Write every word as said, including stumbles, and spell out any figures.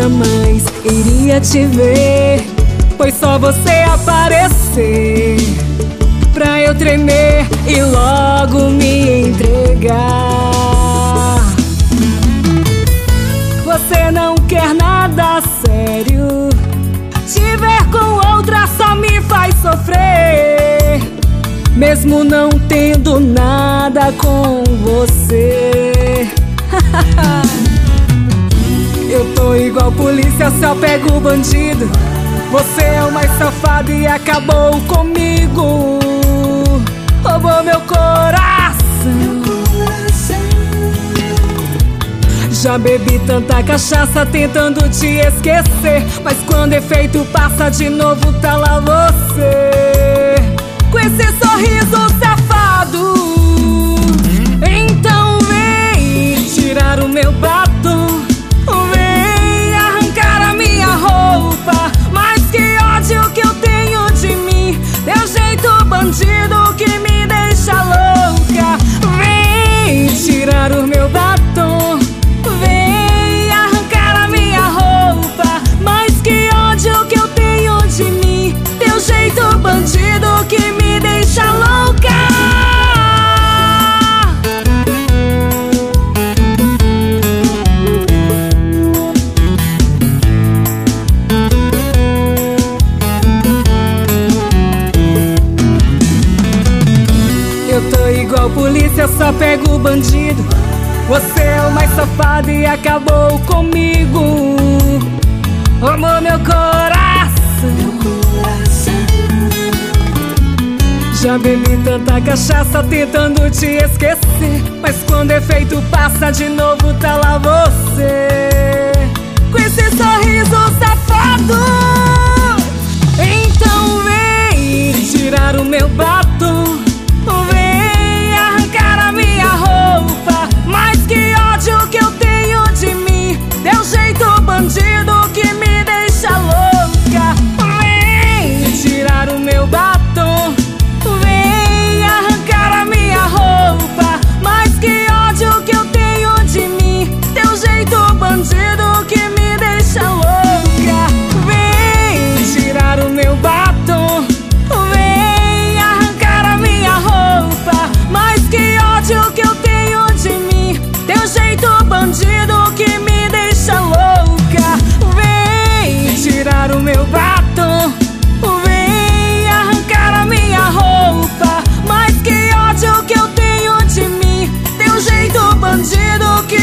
jamais iria te ver, pois só você aparecer pra eu tremer e logo me entregar. Você não quer nada sério, te ver com outra só me faz sofrer, mesmo não tendo nada com você. Eu tô igual polícia, só pego o bandido. Você é o mais safado e acabou comigo. Roubou meu coração. Já bebi tanta cachaça tentando te esquecer, mas quando efeito passa de novo tá lá você, com esse sorriso safado. Então vem tirar o meu batom, vem arrancar a minha roupa, mas que ódio que eu tenho de mim, teu jeito bandido que me deixa louca. Vem tirar o meu batom, vem arrancar a minha roupa, mas que ódio que eu tenho de mim, teu jeito bandido que me deixa louca. Eu tô igual polícia, só pego o bandido. Você é o mais safado e acabou comigo. Roubou meu coração. Já bebi tanta cachaça tentando te esquecer, mas quando efeito passa de novo tá lá você, com esse sorriso safado. Então vem tirar o meu batom, vem arrancar a minha roupa, mas que ódio que eu tenho de mim, teu jeito bandido que me deixa louca. Vem tirar o meu batom, vem arrancar a minha roupa, mas que ódio que eu tenho de mim, teu jeito bandido que me deixa louca. Vem tirar o meu batom, vem arrancar a minha roupa, mas que ódio que eu tenho de mim, teu jeito bandido que me deixa louca. Vem tirar o meu batom, vem arrancar a minha roupa, mas que ódio que eu tenho de mim, teu jeito bandido que